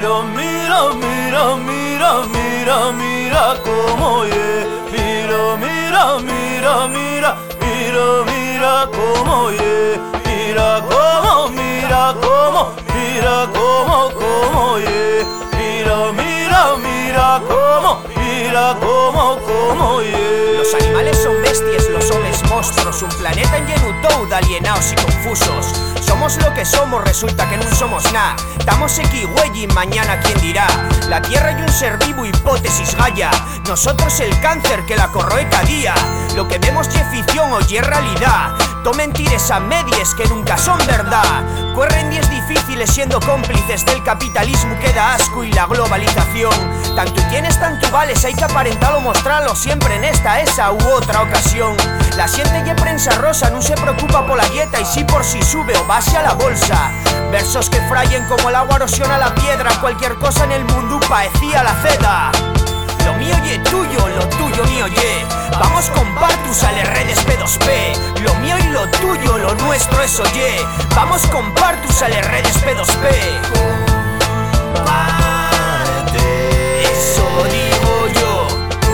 mira, mira, mira, mira, mira cómo ye. Mira, mira, mira, mira, mira, mira cómo ye. Mira cómo, mira cómo, mira cómo, cómo ye. Mira, mira, mira cómo, mira cómo, cómo ye. Los animales son bestias, los hombres monstruos. Un planeta en lleno de alienados y confusos. Somos lo que somos, resulta que no somos nada. Estamos aquí, güey, y mañana quién dirá. La tierra y un ser vivo, hipótesis Gaia. Nosotros el cáncer que la corroe cada día. Lo que vemos ye ficción o ye realidad. To mentiras a medias que nunca son verdad. Corren días difíciles siendo cómplices del capitalismo que da asco y la globalización. Tanto tienes, tanto vales, hay que aparentarlo, mostrarlo siempre en esta, esa u otra ocasión. La siente ye prensa rosa, no se preocupa por la dieta y sí por si sube o base a la bolsa. Versos que frayen como el agua erosiona la piedra. Cualquier cosa en el mundo parecía la seda. Lo mío ye tuyo, lo tuyo mío ye. Vamos compartus a las redes P2P. Lo mío y lo tuyo, lo nuestro eso ye. Vamos compartus a las redes P2P. Comparte, eso digo yo.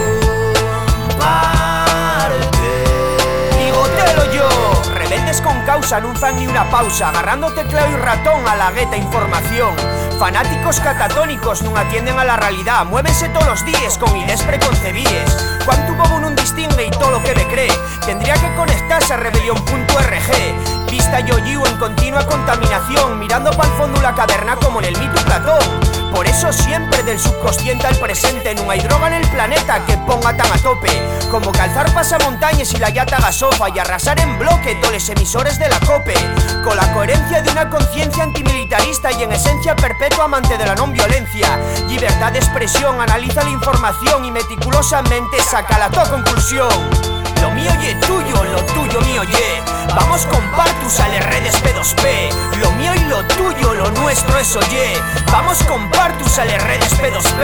Comparte, digotelo yo. Rebeldes con causa, no fan ni una pausa. Agarrando teclado y ratón a la gueta información. Fanáticos catatónicos no atienden a la realidad. Muévense todos los días con ideas preconcebidas. Cuánto bobo no distingue y todo lo que le cree. Tendría que conectarse a rebelión.org. Vista yo en continua contaminación. Mirando pa'l fondo la caverna como en el mito Platón. Por eso siempre del subconsciente al presente. No hay droga en el planeta que ponga tan a tope como calzar pasamontañas y la yata gasofa. Y arrasar en bloque todos los emisores de la COPE. Con la coherencia de una conciencia antimilitarista y en esencia perpetua amante de la non violencia. Libertad de expresión, analiza la información y meticulosamente saca la conclusión. Lo mío ye tuyo, lo tuyo mío ye. Vamos compartus a las redes P2P. Lo mío y lo tuyo, lo nuestro eso ye. Vamos compartus a las redes P2P.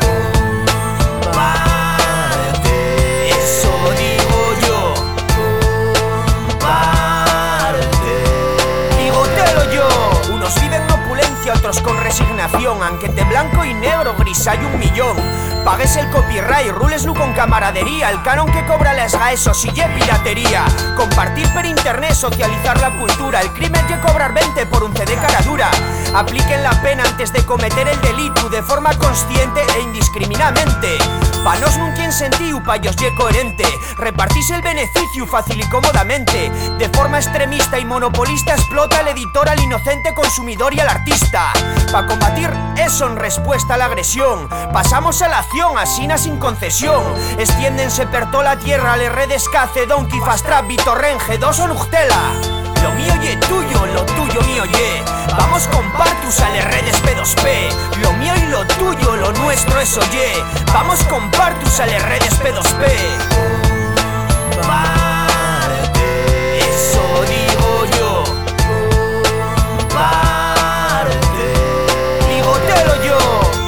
Comparte, eso digo yo. Comparte, digotelo yo. Unos viven en opulencia, otros con resignación. Aunque entre blanco y negro, gris hay 1.000.000. Pagues el copyright, ruleslo con camaradería. El canon que cobra las GAESO si ye piratería. Compartir per internet, socializar la cultura. El crimen ye cobrar 20 por un CD cara dura. Apliquen la pena antes de cometer el delito de forma consciente e indiscriminadamente. Pa nos nun tien sentido, pa ellos ye coherente. Repartís el beneficio fácil y cómodamente. De forma extremista y monopolista explota el editor al inocente consumidor y al artista. Pa combatir eso en respuesta a la agresión, pasamos a la acción, asina sin concesión. Extiéndense per toda la tierra, les redes Cace, Donkey, Fast Trap, Vitorren, G2 o Nugtela. Lo mío ye tuyo, lo tuyo mío ye. Vamos compartus a las redes P2P. Lo mío y lo tuyo, lo nuestro eso ye. Vamos compartus a las redes P2P. Comparte, eso digo yo. Comparte, digotelo yo.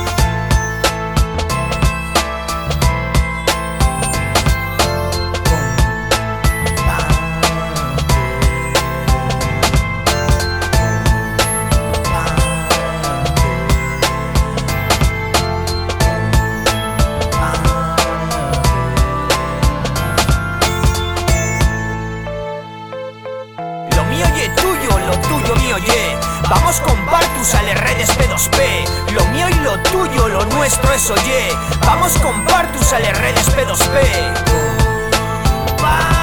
Vamos compartus a las redes P2P. Lo mío y lo tuyo, lo nuestro eso ye. Vamos compartus a las redes P2P.